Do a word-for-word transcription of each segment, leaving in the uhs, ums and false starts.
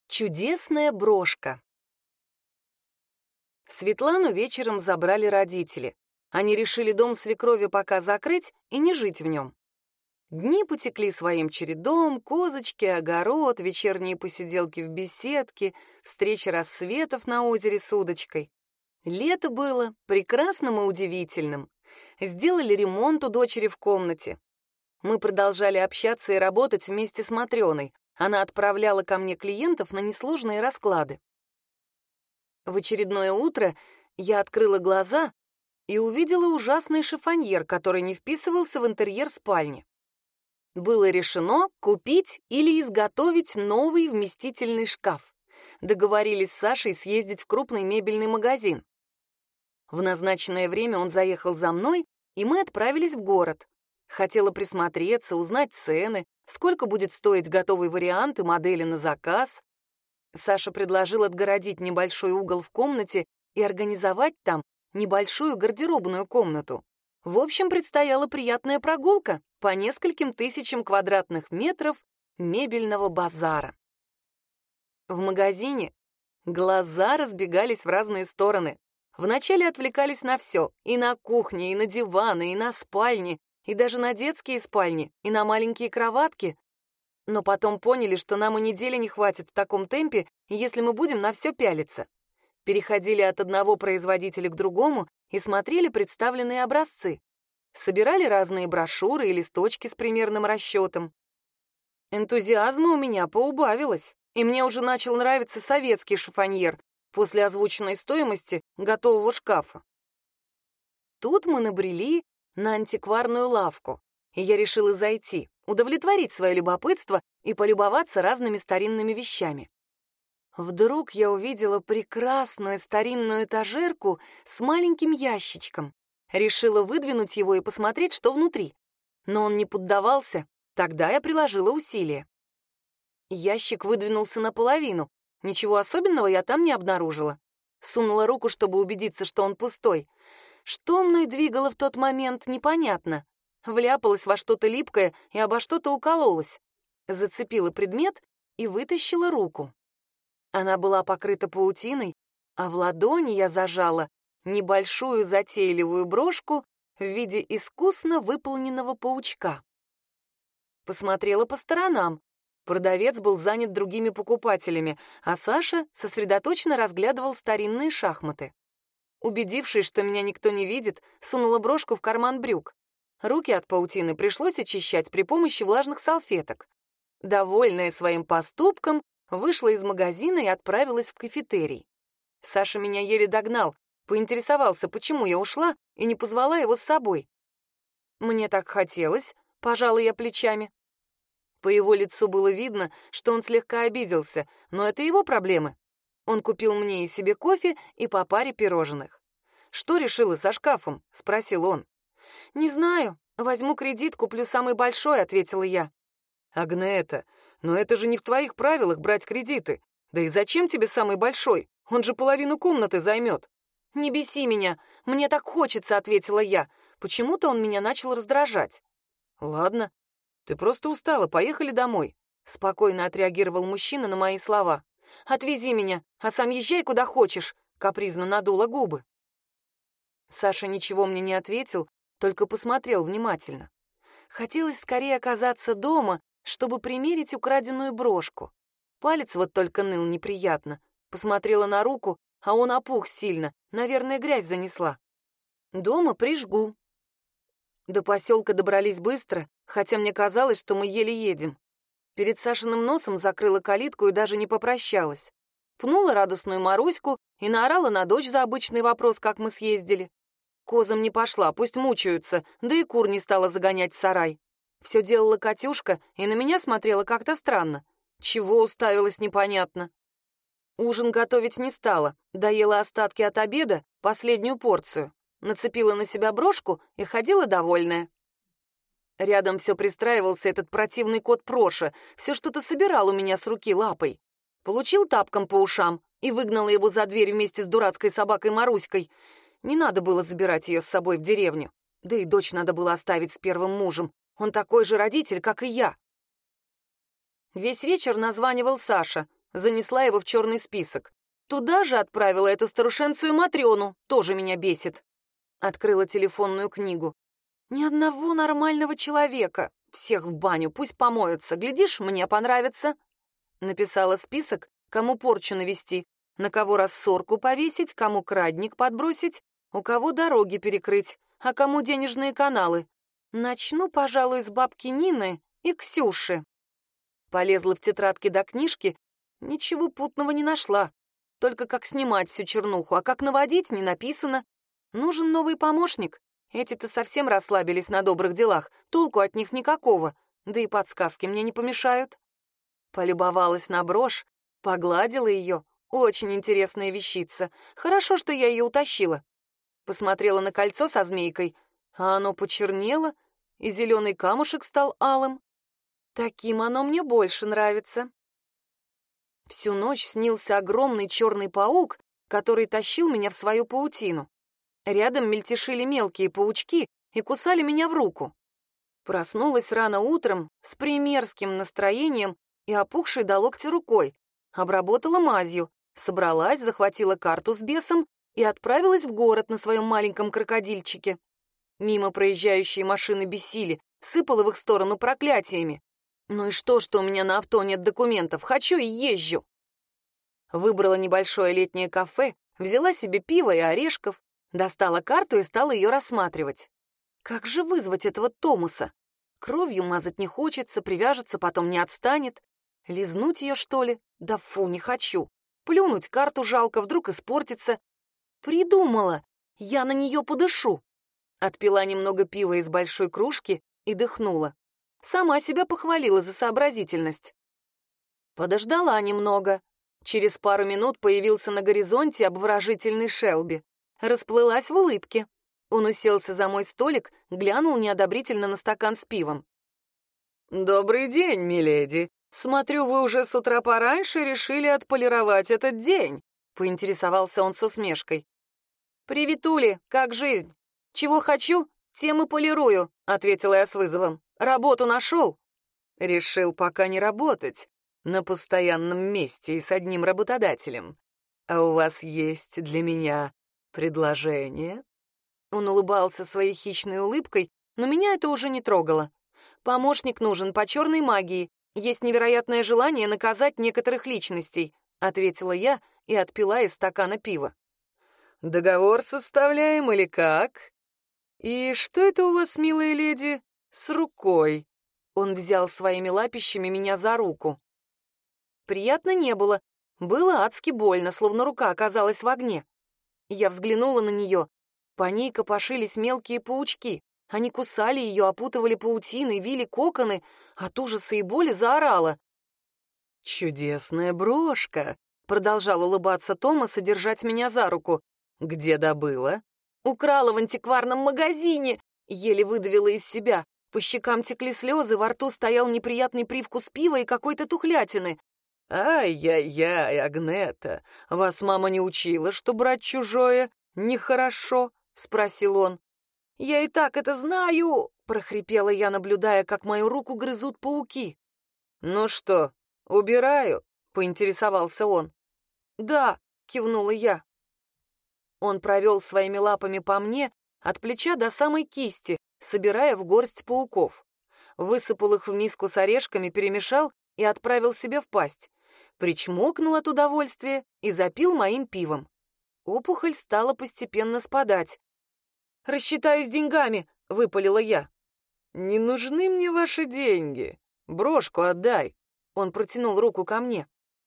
Чудесная брошка. Светлану вечером забрали родители. Они решили дом свекрови пока закрыть и не жить в нем. Дни потекли своим чередом: козочки, огород, вечерние посиделки в беседке, встреча рассветов на озере с удочкой. Лето было прекрасным и удивительным. Сделали ремонт у дочери в комнате. Мы продолжали общаться и работать вместе с Матрёной. Она отправляла ко мне клиентов на несложные расклады. В очередное утро я открыла глаза и увидела ужасный шифоньер, который не вписывался в интерьер спальни. Было решено купить или изготовить новый вместительный шкаф. Договорились с Сашей съездить в крупный мебельный магазин. В назначенное время он заехал за мной, и мы отправились в город. Хотела присмотреться, узнать цены, сколько будет стоить готовый вариант и модели на заказ. Саша предложил отгородить небольшой угол в комнате и организовать там небольшую гардеробную комнату. В общем, предстояла приятная прогулка по нескольким тысячам квадратных метров мебельного базара. В магазине глаза разбегались в разные стороны. Вначале отвлекались на все: и на кухне, и на диваны, и на спальни, и даже на детские спальни, и на маленькие кроватки. Но потом поняли, что нам и недели не хватит в таком темпе, если мы будем на все пялиться. Переходили от одного производителя к другому и смотрели представленные образцы. Собирали разные брошюры и листочки с примерным расчетом. Энтузиазма у меня поубавилось, и мне уже начал нравиться советский шифоньер после озвученной стоимости готового шкафа. Тут мы набрели на антикварную лавку, и я решила зайти, удовлетворить свое любопытство и полюбоваться разными старинными вещами. Вдруг я увидела прекрасную старинную этажерку с маленьким ящичком. Решила выдвинуть его и посмотреть, что внутри. Но он не поддавался, тогда я приложила усилия. Ящик выдвинулся наполовину. Ничего особенного я там не обнаружила. Сунула руку, чтобы убедиться, что он пустой. Что мной двигало в тот момент, непонятно. Вляпалась во что-то липкое и обо что-то укололась. Зацепила предмет и вытащила руку. Она была покрыта паутиной, а в ладони я зажала небольшую затейливую брошку в виде искусно выполненного паучка. Посмотрела по сторонам. Продавец был занят другими покупателями, а Саша сосредоточенно разглядывал старинные шахматы. Убедившись, что меня никто не видит, сунула брошку в карман брюк. Руки от паутины пришлось очищать при помощи влажных салфеток. Довольная своим поступком, вышла из магазина и отправилась в кафетерий. Саша меня еле догнал, поинтересовался, почему я ушла и не позвала его с собой. Мне так хотелось, пожала я плечами. По его лицу было видно, что он слегка обиделся, но это его проблемы. Он купил мне и себе кофе и по паре пирожных. «Что решила со шкафом?» — спросил он. «Не знаю. Возьму кредит, куплю самый большой», — ответила я. «Агнета, но это же не в твоих правилах брать кредиты. Да и зачем тебе самый большой? Он же половину комнаты займет». «Не беси меня. Мне так хочется», — ответила я. Почему-то он меня начал раздражать. «Ладно. Ты просто устала. Поехали домой», — спокойно отреагировал мужчина на мои слова. «Отвези меня, а сам езжай куда хочешь», — капризно надула губы. Саша ничего мне не ответил, только посмотрел внимательно. Хотелось скорее оказаться дома, чтобы примерить украденную брошку. Палец вот только ныл неприятно. Посмотрела на руку, а он опух сильно, наверное, грязь занесла. Дома прижгу. До поселка добрались быстро, хотя мне казалось, что мы еле едем. Перед Сашиным носом закрыла калитку и даже не попрощалась. Пнула радостную Маруську и наорала на дочь за обычный вопрос, как мы съездили. Козам не пошла, пусть мучаются, да и кур не стала загонять в сарай. Все делала Катюшка и на меня смотрела как-то странно. Чего уставилась, непонятно. Ужин готовить не стала, доела остатки от обеда, последнюю порцию. Нацепила на себя брошку и ходила довольная. Рядом все пристраивался этот противный кот Проша, все что-то собирал у меня с руки лапой. Получил тапком по ушам и выгнала его за дверь вместе с дурацкой собакой Маруськой. Не надо было забирать ее с собой в деревню. Да и дочь надо было оставить с первым мужем. Он такой же родитель, как и я. Весь вечер названивал Саша. занесла его в черный список. Туда же отправила эту старушенцию Матрёну, тоже меня бесит. Открыла телефонную книгу. Ни одного нормального человека. Всех в баню, пусть помоются. Глядишь, мне понравится. Написала список, кому порчу навести, на кого рассорку повесить, кому крадник подбросить, у кого дороги перекрыть, а кому денежные каналы. Начну, пожалуй, с бабки Нины и Ксюши. Полезла в тетрадки до книжки, ничего путного не нашла. Только как снимать всю чернуху, а как наводить, не написано. Нужен новый помощник. Эти-то совсем расслабились на добрых делах, толку от них никакого, да и подсказки мне не помешают. Полюбовалась на брошь, погладила ее. Очень интересная вещица. Хорошо, что я ее утащила. Посмотрела на кольцо со змейкой, а оно почернело, и зеленый камушек стал алым. Таким оно мне больше нравится. Всю ночь снился огромный черный паук, который тащил меня в свою паутину. Рядом мельтешили мелкие паучки и кусали меня в руку. Проснулась рано утром с примерским настроением и опухшей до локтя рукой. Обработала мазью, собралась, захватила карту с бесом и отправилась в город на своем маленьком крокодильчике. Мимо проезжающие машины бесили, сыпала в их сторону проклятиями. Ну и что, что у меня на авто нет документов? Хочу и езжу. Выбрала небольшое летнее кафе, взяла себе пиво и орешков, достала карту и стала ее рассматривать. Как же вызвать этого Томаса? Кровью мазать не хочется, привяжется, потом не отстанет. Лизнуть ее, что ли? Да фу, не хочу. Плюнуть карту жалко, вдруг испортится. Придумала! Я на нее подышу. Отпила немного пива из большой кружки и дыхнула. Сама себя похвалила за сообразительность. Подождала немного. Через пару минут появился на горизонте обворожительный Шелби. Расплылась в улыбке. Он уселся за мой столик, глянул неодобрительно на стакан с пивом. «Добрый день, миледи. Смотрю, вы уже с утра пораньше решили отполировать этот день», — поинтересовался он с усмешкой. «Приветули, как жизнь? Чего хочу, тем и полирую», — ответила я с вызовом. «Работу нашел?» «Решил пока не работать на постоянном месте и с одним работодателем. А у вас есть для меня предложение?» Он улыбался своей хищной улыбкой, но меня это уже не трогало. «Помощник нужен по черной магии. Есть невероятное желание наказать некоторых личностей», — ответила я и отпила из стакана пива. «Договор составляем или как? И что это у вас, милая леди, с рукой?» Он взял своими лапищами меня за руку. Приятно не было. Было адски больно, словно рука оказалась в огне. Я взглянула на нее. По ней копошились мелкие паучки. Они кусали ее, опутывали паутиной, вили коконы. От ужаса и боли заорала. «Чудесная брошка!» — продолжал улыбаться Томас и держать меня за руку. «Где добыла?» «Украла в антикварном магазине!» Еле выдавила из себя. По щекам текли слезы, во рту стоял неприятный привкус пива и какой-то тухлятины. «Ай-яй-яй, Агнета, вас мама не учила, что брать чужое нехорошо?» — спросил он. «Я и так это знаю!» — прохрипела я, наблюдая, как мою руку грызут пауки. «Ну что, убираю?» — поинтересовался он. «Да», — кивнула я. Он провел своими лапами по мне от плеча до самой кисти, собирая в горсть пауков. Высыпал их в миску с орешками, перемешал и отправил себе в пасть. Причмокнул от удовольствия и запил моим пивом. Опухоль стала постепенно спадать. «Рассчитаюсь деньгами», — выпалила я. «Не нужны мне ваши деньги. Брошку отдай». Он протянул руку ко мне.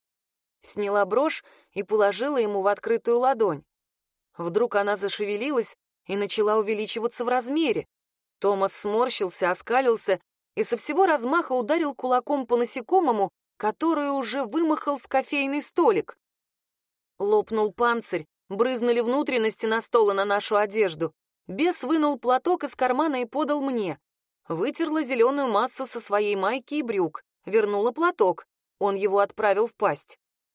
Сняла брошь и положила ему в открытую ладонь. Вдруг она зашевелилась и начала увеличиваться в размере. Томас сморщился, оскалился и со всего размаха ударил кулаком по насекомому, который уже вымахал с кофейный столик. Лопнул панцирь, брызнули внутренности на стол и на нашу одежду. Бес вынул платок из кармана и подал мне. Вытерла зеленую массу со своей майки и брюк, вернула платок. Он его отправил в пасть.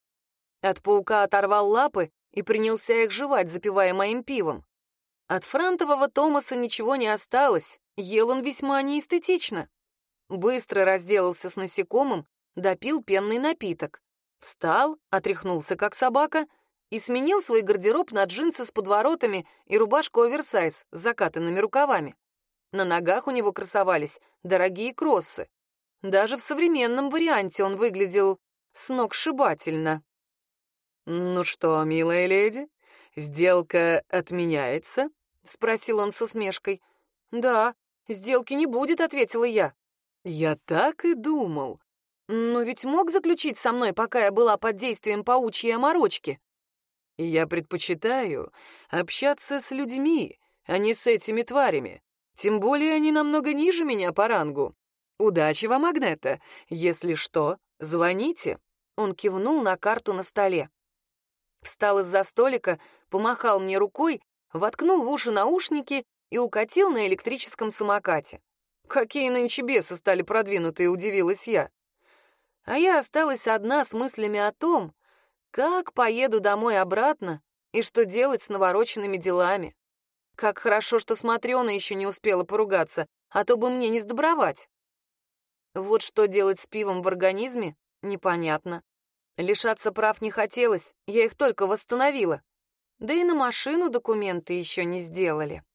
От паука оторвал лапы и принялся их жевать, запивая моим пивом. От франтового Томаса ничего не осталось, ел он весьма неэстетично. Быстро разделался с насекомым, допил пенный напиток. Встал, отряхнулся, как собака, и сменил свой гардероб на джинсы с подворотами и рубашку оверсайз с закатанными рукавами. На ногах у него красовались дорогие кроссы. Даже в современном варианте он выглядел сногсшибательно. «Ну что, милая леди, сделка отменяется?» — спросил он с усмешкой. «Да, сделки не будет», — ответила я. «Я так и думал. Но ведь мог заключить со мной, пока я была под действием паучьей оморочки. Я предпочитаю общаться с людьми, а не с этими тварями. Тем более они намного ниже меня по рангу. Удачи вам, Агнета. Если что, звоните». Он кивнул на карту на столе. Встал из-за столика, помахал мне рукой, воткнул в уши наушники и укатил на электрическом самокате. Какие нынче бесы стали продвинутые, удивилась я. А я осталась одна с мыслями о том, как поеду домой обратно и что делать с навороченными делами. Как хорошо, что с Матрёной еще не успела поругаться, а то бы мне не сдобровать. Вот что делать с пивом в организме, непонятно. Лишаться прав не хотелось, я их только восстановила. Да и на машину документы еще не сделали.